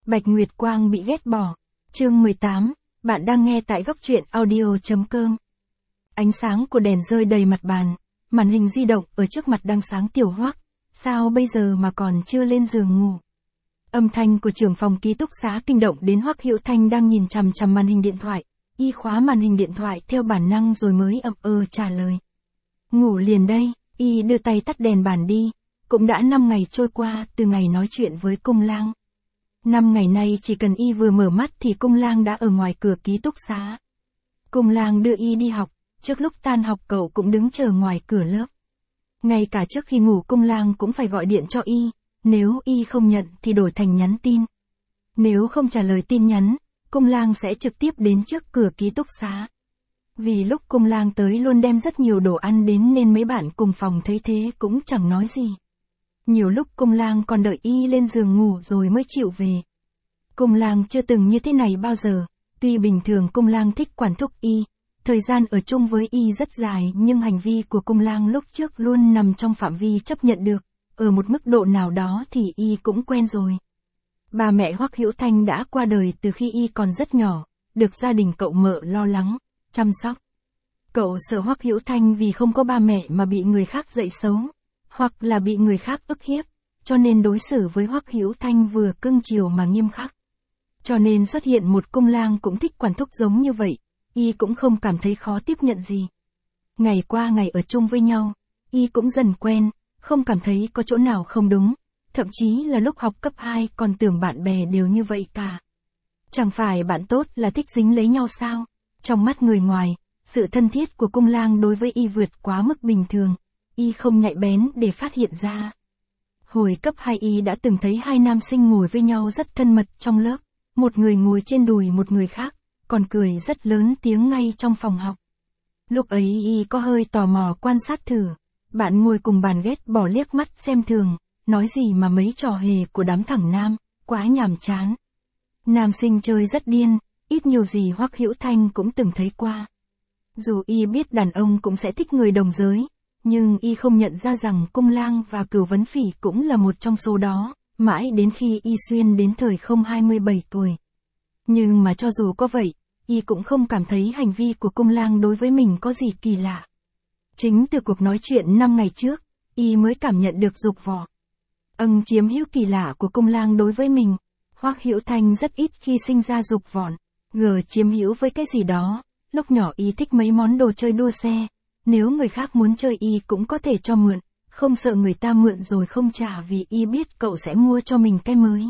Bạch Nguyệt Quang bị ghét bỏ. Chương 18, bạn đang nghe tại góc truyện audio.com. Ánh sáng của đèn rơi đầy mặt bàn, màn hình di động ở trước mặt đang sáng Tiểu Hoắc, sao bây giờ mà còn chưa lên giường ngủ. Âm thanh của trưởng phòng ký túc xá kinh động đến Hoắc Hữu Thanh đang nhìn chằm chằm màn hình điện thoại, y khóa màn hình điện thoại theo bản năng rồi mới trả lời. Ngủ liền đây, y đưa tay tắt đèn bàn đi, cũng đã 5 ngày trôi qua từ ngày nói chuyện với Cung Lang. 5 ngày nay chỉ cần y vừa mở mắt thì Cung Lang đã ở ngoài cửa ký túc xá. Cung Lang đưa y đi học, trước lúc tan học cậu cũng đứng chờ ngoài cửa lớp. Ngay cả trước khi ngủ Cung Lang cũng phải gọi điện cho y, nếu y không nhận thì đổi thành nhắn tin. Nếu không trả lời tin nhắn, Cung Lang sẽ trực tiếp đến trước cửa ký túc xá. Vì lúc Cung Lang tới luôn đem rất nhiều đồ ăn đến nên mấy bạn cùng phòng thấy thế cũng chẳng nói gì. Nhiều lúc Cung Lang còn đợi y lên giường ngủ rồi mới chịu về. Cung Lang chưa từng như thế này bao giờ, tuy bình thường Cung Lang thích quản thúc y, thời gian ở chung với y rất dài nhưng hành vi của Cung Lang lúc trước luôn nằm trong phạm vi chấp nhận được, ở một mức độ nào đó thì y cũng quen rồi. Ba mẹ Hoắc Hữu Thanh đã qua đời từ khi y còn rất nhỏ, được gia đình cậu mợ lo lắng, chăm sóc. Cậu sợ Hoắc Hữu Thanh vì không có ba mẹ mà bị người khác dạy xấu, hoặc là bị người khác ức hiếp, cho nên đối xử với Hoắc Hữu Thanh vừa cưng chiều mà nghiêm khắc. Cho nên xuất hiện một Cung Lang cũng thích quản thúc giống như vậy, y cũng không cảm thấy khó tiếp nhận gì. Ngày qua ngày ở chung với nhau, y cũng dần quen, không cảm thấy có chỗ nào không đúng, thậm chí là lúc học cấp 2 còn tưởng bạn bè đều như vậy cả. Chẳng phải bạn tốt là thích dính lấy nhau sao? Trong mắt người ngoài, sự thân thiết của Cung Lang đối với y vượt quá mức bình thường, y không nhạy bén để phát hiện ra. Hồi cấp 2 y đã từng thấy hai nam sinh ngồi với nhau rất thân mật trong lớp, một người ngồi trên đùi một người khác, còn cười rất lớn tiếng ngay trong phòng học. Lúc ấy y có hơi tò mò quan sát thử, bạn ngồi cùng bàn ghét bỏ liếc mắt xem thường, nói gì mà mấy trò hề của đám thẳng nam, quá nhàm chán. Nam sinh chơi rất điên, ít nhiều gì Hoắc Hữu Thanh cũng từng thấy qua. Dù y biết đàn ông cũng sẽ thích người đồng giới, nhưng y không nhận ra rằng Cung Lang và Cửu Vấn Phỉ cũng là một trong số đó, mãi đến khi y xuyên đến thời không 27 tuổi. Nhưng mà cho dù có vậy, y cũng không cảm thấy hành vi của Cung Lang đối với mình có gì kỳ lạ. Chính từ cuộc nói chuyện 5 ngày trước, y mới cảm nhận được dục vọng chiếm hữu kỳ lạ của Cung Lang đối với mình. Hoắc Hữu Thanh rất ít khi sinh ra dục vọng chiếm hữu với cái gì đó. Lúc nhỏ y thích mấy món đồ chơi đua xe, nếu người khác muốn chơi y cũng có thể cho mượn, không sợ người ta mượn rồi không trả vì y biết cậu sẽ mua cho mình cái mới.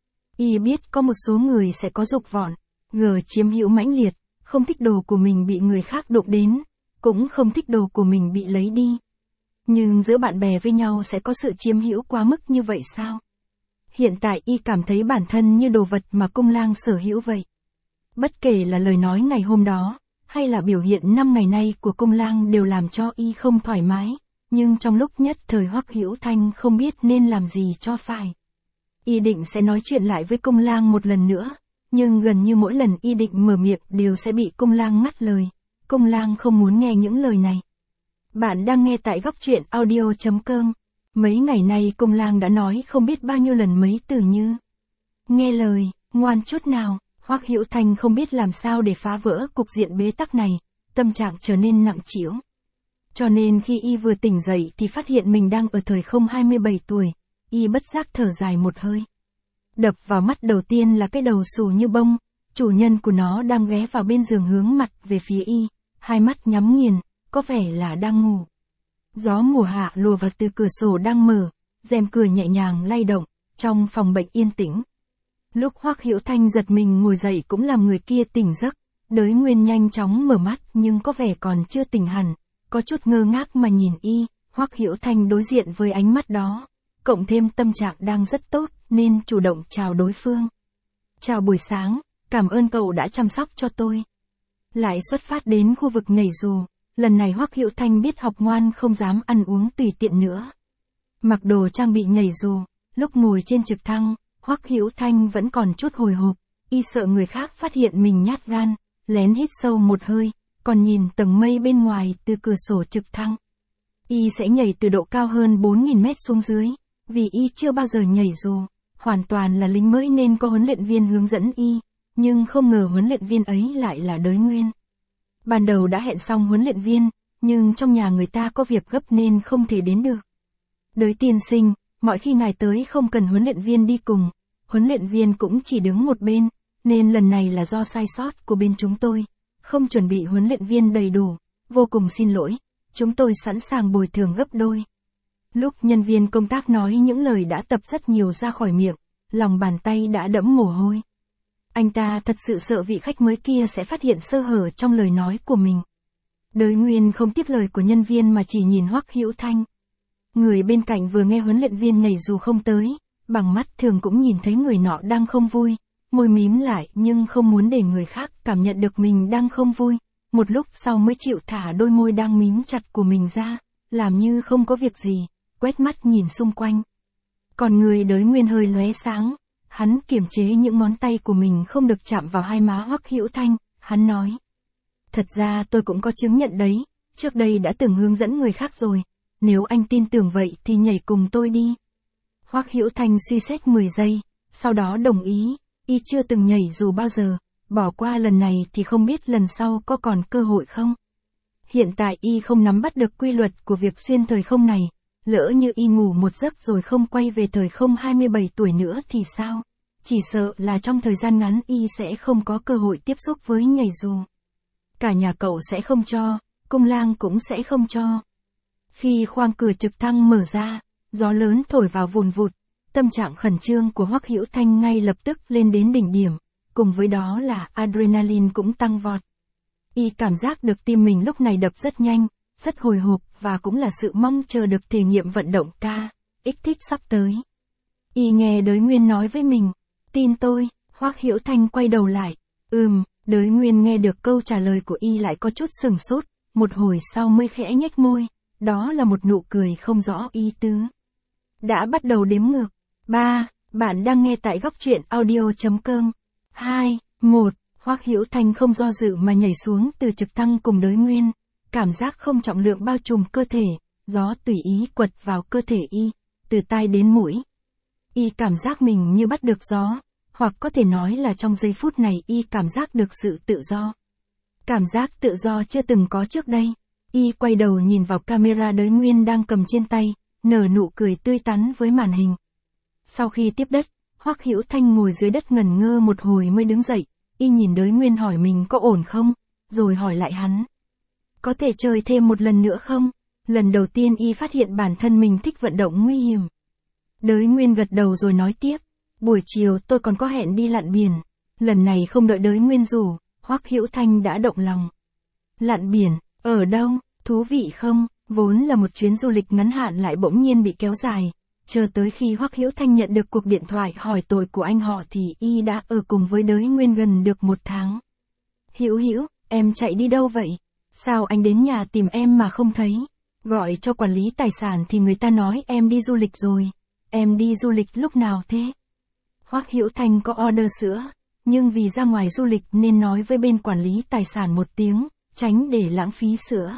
Y biết có một số người sẽ có dục vọng chiếm hữu mãnh liệt, không thích đồ của mình bị người khác đụng đến, cũng không thích đồ của mình bị lấy đi. Nhưng giữa bạn bè với nhau sẽ có sự chiếm hữu quá mức như vậy sao? Hiện tại y cảm thấy bản thân như đồ vật mà Cung Lang sở hữu vậy. Bất kể là lời nói ngày hôm đó, hay là biểu hiện 5 ngày nay của Cung Lang đều làm cho y không thoải mái, nhưng trong lúc nhất thời Hoắc Hữu Thanh không biết nên làm gì cho phải. Y định sẽ nói chuyện lại với Cung Lang một lần nữa, nhưng gần như mỗi lần y định mở miệng đều sẽ bị Cung Lang ngắt lời. Cung Lang không muốn nghe những lời này. Bạn đang nghe tại góc truyện audio.com. Mấy ngày nay Cung Lang đã nói không biết bao nhiêu lần mấy từ như nghe lời, ngoan chút nào. Hoắc Hữu Thanh không biết làm sao để phá vỡ cục diện bế tắc này, tâm trạng trở nên nặng trĩu. Cho nên khi y vừa tỉnh dậy thì phát hiện mình đang ở thời không 27 tuổi, y bất giác thở dài một hơi. Đập vào mắt đầu tiên là cái đầu xù như bông, chủ nhân của nó đang ghé vào bên giường hướng mặt về phía y, hai mắt nhắm nghiền, có vẻ là đang ngủ. Gió mùa hạ lùa vào từ cửa sổ đang mở, rèm cửa nhẹ nhàng lay động, trong phòng bệnh yên tĩnh. Lúc Hoắc Hữu Thanh giật mình ngồi dậy cũng làm người kia tỉnh giấc, Đới Nguyên nhanh chóng mở mắt nhưng có vẻ còn chưa tỉnh hẳn, có chút ngơ ngác mà nhìn y. Hoắc Hữu Thanh đối diện với ánh mắt đó, cộng thêm tâm trạng đang rất tốt nên chủ động chào đối phương. Chào buổi sáng, cảm ơn cậu đã chăm sóc cho tôi. Lại xuất phát đến khu vực nhảy dù, lần này Hoắc Hữu Thanh biết học ngoan không dám ăn uống tùy tiện nữa. Mặc đồ trang bị nhảy dù, lúc ngồi trên trực thăng, Hoắc Hữu Thanh vẫn còn chút hồi hộp, y sợ người khác phát hiện mình nhát gan, lén hít sâu một hơi, còn nhìn tầng mây bên ngoài từ cửa sổ trực thăng. Y sẽ nhảy từ độ cao hơn 4.000 mét xuống dưới, vì y chưa bao giờ nhảy dù. hoàn toàn là lính mới nên có huấn luyện viên hướng dẫn y, nhưng không ngờ huấn luyện viên ấy lại là Đới Nguyên. Ban đầu đã hẹn xong huấn luyện viên, nhưng trong nhà người ta có việc gấp nên không thể đến được. Đới tiên sinh, mọi khi ngài tới không cần huấn luyện viên đi cùng, huấn luyện viên cũng chỉ đứng một bên, nên lần này là do sai sót của bên chúng tôi, không chuẩn bị huấn luyện viên đầy đủ, vô cùng xin lỗi, chúng tôi sẵn sàng bồi thường gấp đôi. Lúc nhân viên công tác nói những lời đã tập rất nhiều ra khỏi miệng, lòng bàn tay đã đẫm mồ hôi. Anh ta thật sự sợ vị khách mới kia sẽ phát hiện sơ hở trong lời nói của mình. Đới Nguyên không tiếp lời của nhân viên mà chỉ nhìn Hoắc Hữu Thanh. Người bên cạnh vừa nghe huấn luyện viên nhảy dù không tới, bằng mắt thường cũng nhìn thấy người nọ đang không vui, môi mím lại nhưng không muốn để người khác cảm nhận được mình đang không vui, một lúc sau mới chịu thả đôi môi đang mím chặt của mình ra, làm như không có việc gì, quét mắt nhìn xung quanh. Còn người Đới Nguyên hơi lóe sáng, hắn kiềm chế những ngón tay của mình không được chạm vào hai má Hoắc Hữu Thanh, hắn nói. Thật ra tôi cũng có chứng nhận đấy, trước đây đã từng hướng dẫn người khác rồi, nếu anh tin tưởng vậy thì nhảy cùng tôi đi. Hoắc Hữu Thanh suy xét 10 giây, sau đó đồng ý, y chưa từng nhảy dù bao giờ, bỏ qua lần này thì không biết lần sau có còn cơ hội không. Hiện tại y không nắm bắt được quy luật của việc xuyên thời không này, lỡ như y ngủ một giấc rồi không quay về thời không 27 tuổi nữa thì sao? Chỉ sợ là trong thời gian ngắn y sẽ không có cơ hội tiếp xúc với nhảy dù. Cả nhà cậu sẽ không cho, cung lang cũng sẽ không cho. Khi khoang cửa trực thăng mở ra, gió lớn thổi vào vùn vụt, tâm trạng khẩn trương của Hoắc Hữu Thanh ngay lập tức lên đến đỉnh điểm, cùng với đó là adrenaline cũng tăng vọt. Y cảm giác được tim mình lúc này đập rất nhanh, rất hồi hộp và cũng là sự mong chờ được thể nghiệm vận động kích thích sắp tới. Y nghe Đới Nguyên nói với mình, tin tôi, Hoắc Hữu Thanh quay đầu lại, Đới Nguyên nghe được câu trả lời của y lại có chút sừng sốt, một hồi sau mới khẽ nhếch môi, đó là một nụ cười không rõ ý tứ. Đã bắt đầu đếm ngược, 3, bạn đang nghe tại góc truyện audio.com, 2, 1, Hoắc Hữu Thanh không do dự mà nhảy xuống từ trực thăng cùng Đới Nguyên, cảm giác không trọng lượng bao trùm cơ thể, gió tùy ý quật vào cơ thể y, từ tai đến mũi. Y cảm giác mình như bắt được gió, hoặc có thể nói là trong giây phút này y cảm giác được sự tự do. Cảm giác tự do chưa từng có trước đây. Y quay đầu nhìn vào camera Đới Nguyên đang cầm trên tay, nở nụ cười tươi tắn với màn hình. Sau khi tiếp đất, Hoắc Hữu Thanh ngồi dưới đất ngẩn ngơ một hồi mới đứng dậy, y nhìn Đới Nguyên hỏi mình có ổn không, rồi hỏi lại hắn. Có thể chơi thêm một lần nữa không? Lần đầu tiên y phát hiện bản thân mình thích vận động nguy hiểm. Đới Nguyên gật đầu rồi nói tiếp, buổi chiều tôi còn có hẹn đi lặn biển. Lần này không đợi Đới Nguyên rủ, Hoắc Hữu Thanh đã động lòng. Lặn biển, ở đâu, thú vị không? Vốn là một chuyến du lịch ngắn hạn lại bỗng nhiên bị kéo dài, chờ tới khi Hoắc Hữu Thanh nhận được cuộc điện thoại hỏi tội của anh họ thì y đã ở cùng với Đới Nguyên gần được 1 tháng. Hữu, em chạy đi đâu vậy? Sao anh đến nhà tìm em mà không thấy? Gọi cho quản lý tài sản thì người ta nói em đi du lịch rồi. Em đi du lịch lúc nào thế? Hoắc Hữu Thanh có order sữa, nhưng vì ra ngoài du lịch nên nói với bên quản lý tài sản một tiếng, tránh để lãng phí sữa.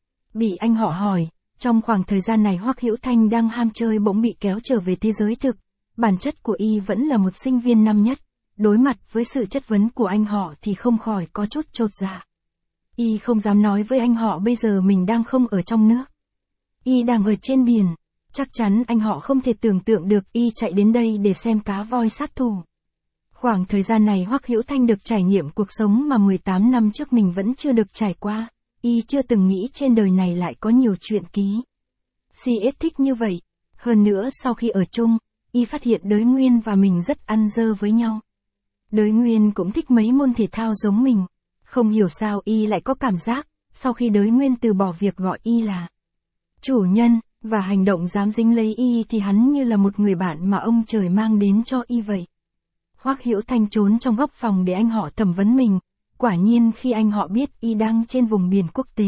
Bị anh họ hỏi, trong khoảng thời gian này Hoắc Hữu Thanh đang ham chơi bỗng bị kéo trở về thế giới thực. Bản chất của y vẫn là một sinh viên năm nhất, đối mặt với sự chất vấn của anh họ thì không khỏi có chút chột dạ. Y không dám nói với anh họ bây giờ mình đang không ở trong nước. Y đang ở trên biển, chắc chắn anh họ không thể tưởng tượng được y chạy đến đây để xem cá voi sát thủ. Khoảng thời gian này Hoắc Hữu Thanh được trải nghiệm cuộc sống mà 18 năm trước mình vẫn chưa được trải qua, y chưa từng nghĩ trên đời này lại có nhiều chuyện ký. CS thích như vậy, hơn nữa sau khi ở chung, y phát hiện Đới Nguyên và mình rất ăn dơ với nhau. Đới Nguyên cũng thích mấy môn thể thao giống mình, không hiểu sao y lại có cảm giác, sau khi Đới Nguyên từ bỏ việc gọi y là chủ nhân, và hành động dám dính lấy y thì hắn như là một người bạn mà ông trời mang đến cho y vậy. Hoắc Hữu Thanh trốn trong góc phòng để anh họ thẩm vấn mình, quả nhiên khi anh họ biết y đang trên vùng biển quốc tế,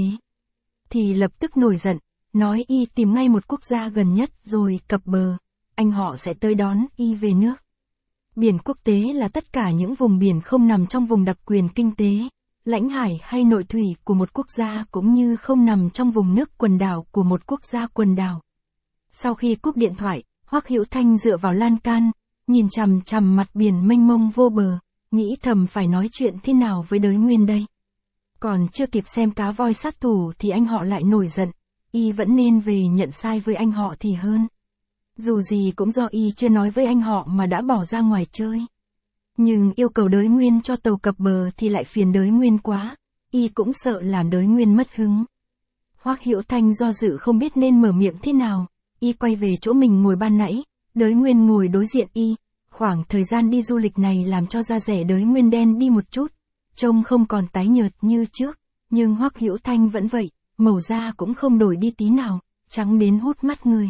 thì lập tức nổi giận, nói y tìm ngay một quốc gia gần nhất rồi cập bờ, anh họ sẽ tới đón y về nước. Biển quốc tế là tất cả những vùng biển không nằm trong vùng đặc quyền kinh tế, lãnh hải hay nội thủy của một quốc gia cũng như không nằm trong vùng nước quần đảo của một quốc gia quần đảo. Sau khi cúp điện thoại, Hoắc Hữu Thanh dựa vào lan can, nhìn chằm chằm mặt biển mênh mông vô bờ, nghĩ thầm phải nói chuyện thế nào với Đới Nguyên đây. Còn chưa kịp xem cá voi sát thủ thì anh họ lại nổi giận, y vẫn nên về nhận sai với anh họ thì hơn. Dù gì cũng do y chưa nói với anh họ mà đã bỏ ra ngoài chơi. Nhưng yêu cầu Đới Nguyên cho tàu cập bờ thì lại phiền Đới Nguyên quá, y cũng sợ làm Đới Nguyên mất hứng. Hoắc Hiểu Thanh do dự không biết nên mở miệng thế nào, y quay về chỗ mình ngồi ban nãy, Đới Nguyên ngồi đối diện y. Khoảng thời gian đi du lịch này làm cho da rẻ Đới Nguyên đen đi một chút, trông không còn tái nhợt như trước, nhưng Hoắc Hiểu Thanh vẫn vậy, màu da cũng không đổi đi tí nào, trắng đến hút mắt người.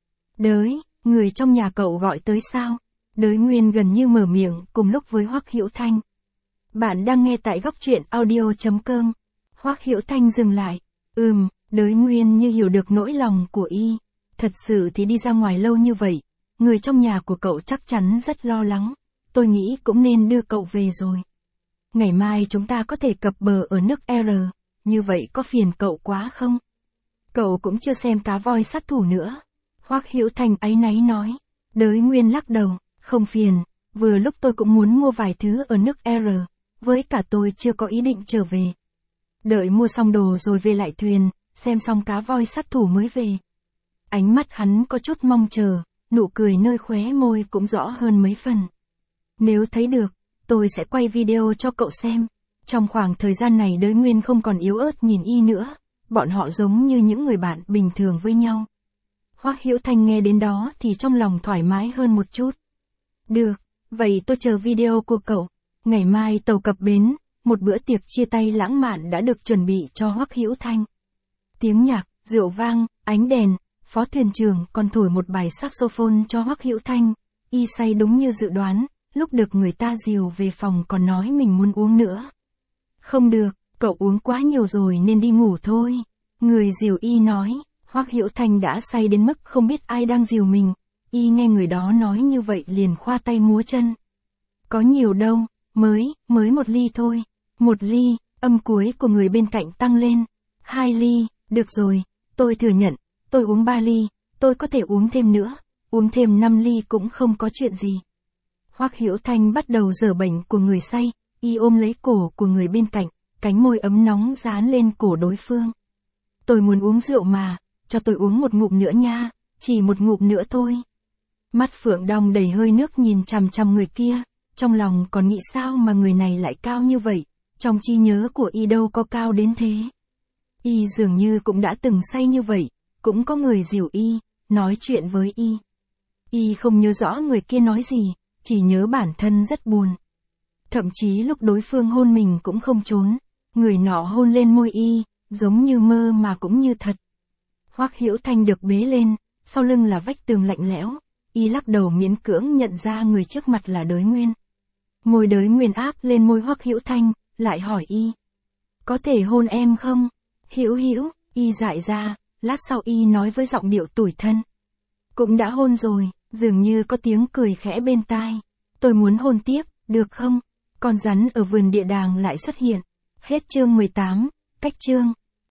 Đới, người trong nhà cậu gọi tới sao? Đới Nguyên gần như mở miệng cùng lúc với Hoắc Hiểu Thanh. Bạn đang nghe tại góc truyện audio.com. Hoắc Hiểu Thanh dừng lại. Đới Nguyên như hiểu được nỗi lòng của y. Thật sự thì đi ra ngoài lâu như vậy, người trong nhà của cậu chắc chắn rất lo lắng. Tôi nghĩ cũng nên đưa cậu về rồi. Ngày mai chúng ta có thể cập bờ ở nước R, như vậy có phiền cậu quá không? Cậu cũng chưa xem cá voi sát thủ nữa. Hoắc Hiểu Thanh áy náy nói. Đới Nguyên lắc đầu, không phiền, vừa lúc tôi cũng muốn mua vài thứ ở nước R, với cả tôi chưa có ý định trở về. Đợi mua xong đồ rồi về lại thuyền, xem xong cá voi sát thủ mới về. Ánh mắt hắn có chút mong chờ, nụ cười nơi khóe môi cũng rõ hơn mấy phần. Nếu thấy được, tôi sẽ quay video cho cậu xem. Trong khoảng thời gian này Đới Nguyên không còn yếu ớt nhìn y nữa, bọn họ giống như những người bạn bình thường với nhau. Hoắc Hiểu Thanh nghe đến đó thì trong lòng thoải mái hơn một chút. Được, vậy tôi chờ video của cậu. Ngày mai tàu cập bến, một bữa tiệc chia tay lãng mạn đã được chuẩn bị cho Hoắc Hiểu Thanh. Tiếng nhạc, rượu vang, ánh đèn, phó thuyền trưởng còn thổi một bài saxophone cho Hoắc Hiểu Thanh. Y say đúng như dự đoán, lúc được người ta dìu về phòng còn nói mình muốn uống nữa. Không được, cậu uống quá nhiều rồi nên đi ngủ thôi. Người dìu y nói. Hoắc Hiểu Thanh đã say đến mức không biết ai đang dìu mình, y nghe người đó nói như vậy liền khoa tay múa chân. Có nhiều đâu, mới một ly thôi. Một ly, âm cuối của người bên cạnh tăng lên. 2 ly, được rồi, tôi thừa nhận, tôi uống 3 ly, tôi có thể uống thêm nữa, uống thêm 5 ly cũng không có chuyện gì. Hoắc Hiểu Thanh bắt đầu giở bệnh của người say, y ôm lấy cổ của người bên cạnh, cánh môi ấm nóng dán lên cổ đối phương. Tôi muốn uống rượu mà. Cho tôi uống một ngụm nữa nha, chỉ một ngụm nữa thôi. Mắt Phượng Đong đầy hơi nước nhìn chằm chằm người kia, trong lòng còn nghĩ sao mà người này lại cao như vậy, trong trí nhớ của y đâu có cao đến thế. Y dường như cũng đã từng say như vậy, cũng có người dìu y, nói chuyện với y. Y không nhớ rõ người kia nói gì, chỉ nhớ bản thân rất buồn. Thậm chí lúc đối phương hôn mình cũng không trốn, người nọ hôn lên môi y, giống như mơ mà cũng như thật. Hoắc Hiểu Thanh được bế lên, sau lưng là vách tường lạnh lẽo, y lắc đầu miễn cưỡng nhận ra người trước mặt là Đới Nguyên. Môi Đới Nguyên áp lên môi Hoắc Hiểu Thanh, lại hỏi y. Có thể hôn em không? Hiểu, y dại ra, lát sau y nói với giọng điệu tủi thân. Cũng đã hôn rồi, dường như có tiếng cười khẽ bên tai. Tôi muốn hôn tiếp, được không? Con rắn ở vườn địa đàng lại xuất hiện. Hết chương 18, cách chương.